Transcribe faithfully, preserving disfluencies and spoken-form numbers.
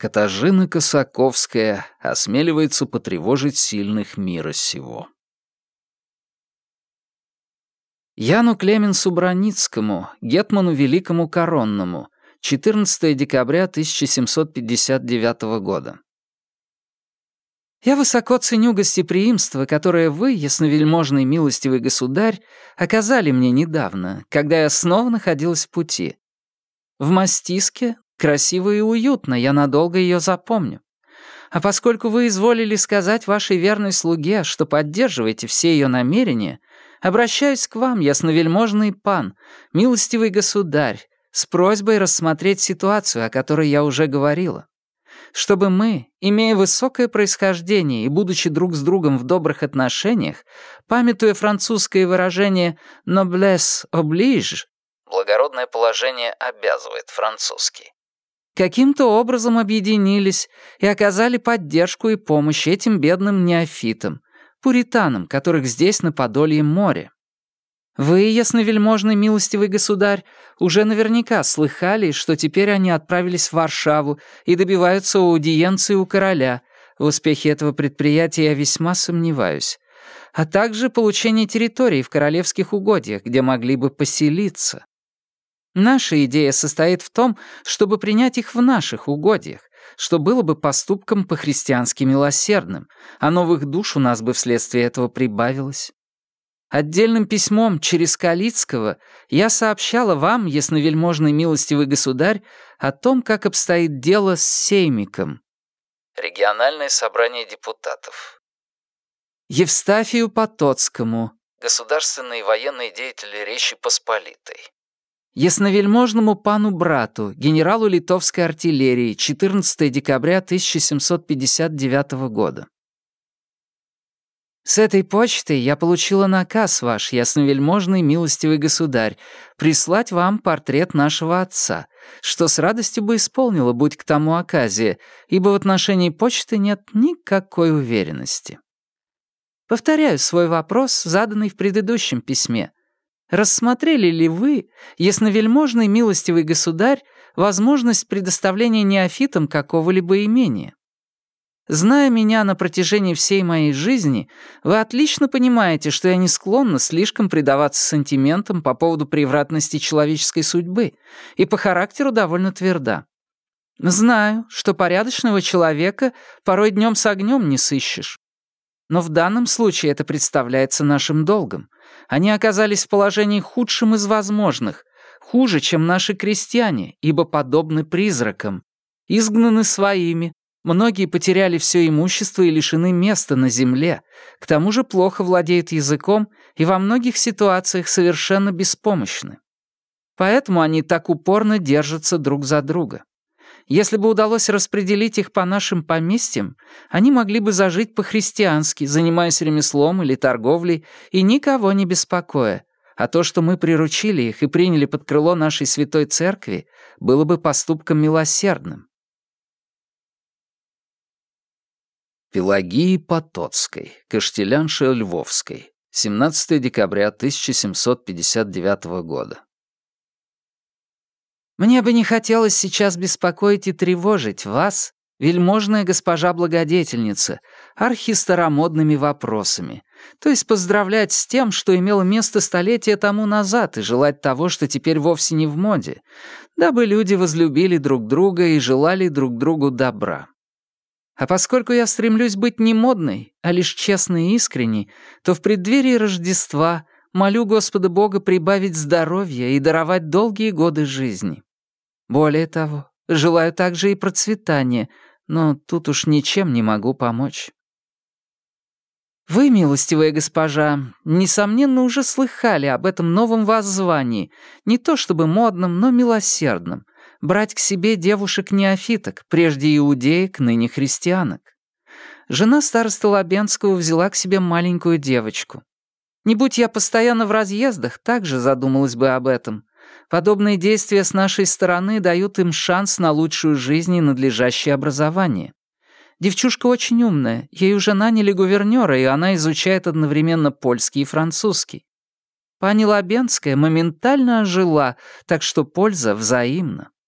Катажина Косаковская осмеливается потревожить сильных мира сего. Яну Клеменсу Браницкому, гетману Великому Коронному, четырнадцатого декабря тысяча семьсот пятьдесят девятого года. Я высоко ценю гостеприимство, которое вы, ясновельможный милостивый государь, оказали мне недавно, когда я снова находилась в пути. В Мастиске красиво и уютно, я надолго ее запомню. А поскольку вы изволили сказать вашей верной слуге, что поддерживаете все ее намерения, обращаюсь к вам, ясновельможный пан, милостивый государь, с просьбой рассмотреть ситуацию, о которой я уже говорила. Чтобы мы, имея высокое происхождение и будучи друг с другом в добрых отношениях, памятуя французское выражение «noblesse oblige» — благородное положение обязывает французский, каким-то образом объединились и оказали поддержку и помощь этим бедным неофитам, пуританам, которых здесь на Подолье море. Вы, ясновельможный милостивый государь, уже наверняка слыхали, что теперь они отправились в Варшаву и добиваются аудиенции у короля. В успехе этого предприятия я весьма сомневаюсь. А также получение территорий в королевских угодьях, где могли бы поселиться. Наша идея состоит в том, чтобы принять их в наших угодьях, что было бы поступком по-христиански милосердным, а новых душ у нас бы вследствие этого прибавилось. Отдельным письмом через Калицкого я сообщала вам, ясновельможный милостивый государь, о том, как обстоит дело с Сеймиком. Региональное собрание депутатов. Евстафию Потоцкому, государственный и военный деятель Речи Посполитой. Ясновельможному пану-брату, генералу литовской артиллерии, четырнадцатого декабря тысяча семьсот пятьдесят девятого года. С этой почты я получила наказ ваш, ясновельможный милостивый государь, прислать вам портрет нашего отца, что с радостью бы исполнила, будь к тому оказия, ибо в отношении почты нет никакой уверенности. Повторяю свой вопрос, заданный в предыдущем письме. Рассмотрели ли вы, ясновельможный милостивый государь, возможность предоставления неофитам какого-либо имения? Зная меня на протяжении всей моей жизни, вы отлично понимаете, что я не склонна слишком предаваться сантиментам по поводу превратности человеческой судьбы и по характеру довольно тверда. Знаю, что порядочного человека порой днем с огнем не сыщешь. Но в данном случае это представляется нашим долгом. Они оказались в положении худшим из возможных, хуже, чем наши крестьяне, ибо подобны призракам, изгнаны своими. Многие потеряли все имущество и лишены места на земле, к тому же плохо владеют языком и во многих ситуациях совершенно беспомощны. Поэтому они так упорно держатся друг за друга. Если бы удалось распределить их по нашим поместьям, они могли бы зажить по-христиански, занимаясь ремеслом или торговлей и никого не беспокоя, а то, что мы приручили их и приняли под крыло нашей святой церкви, было бы поступком милосердным. Пелагии Потоцкой, каштелянше Львовской, семнадцатого декабря тысяча семьсот пятьдесят девятого года. Мне бы не хотелось сейчас беспокоить и тревожить вас, вельможная госпожа-благодетельница, архистаромодными вопросами, то есть поздравлять с тем, что имело место столетия тому назад, и желать того, что теперь вовсе не в моде, дабы люди возлюбили друг друга и желали друг другу добра. А поскольку я стремлюсь быть не модной, а лишь честной и искренней, то в преддверии Рождества молю Господа Бога прибавить здоровья и даровать долгие годы жизни. Более того, желаю также и процветания, но тут уж ничем не могу помочь. Вы, милостивая госпожа, несомненно, уже слыхали об этом новом воззвании, не то чтобы модном, но милосердном, брать к себе девушек-неофиток, прежде иудеек, ныне христианок. Жена старосты Лабенского взяла к себе маленькую девочку. Не будь я постоянно в разъездах, также задумалась бы об этом. Подобные действия с нашей стороны дают им шанс на лучшую жизнь и надлежащее образование. Девчушка очень умная, ей уже наняли гувернёра, и она изучает одновременно польский и французский. Пани Лабенская моментально ожила, так что польза взаимна.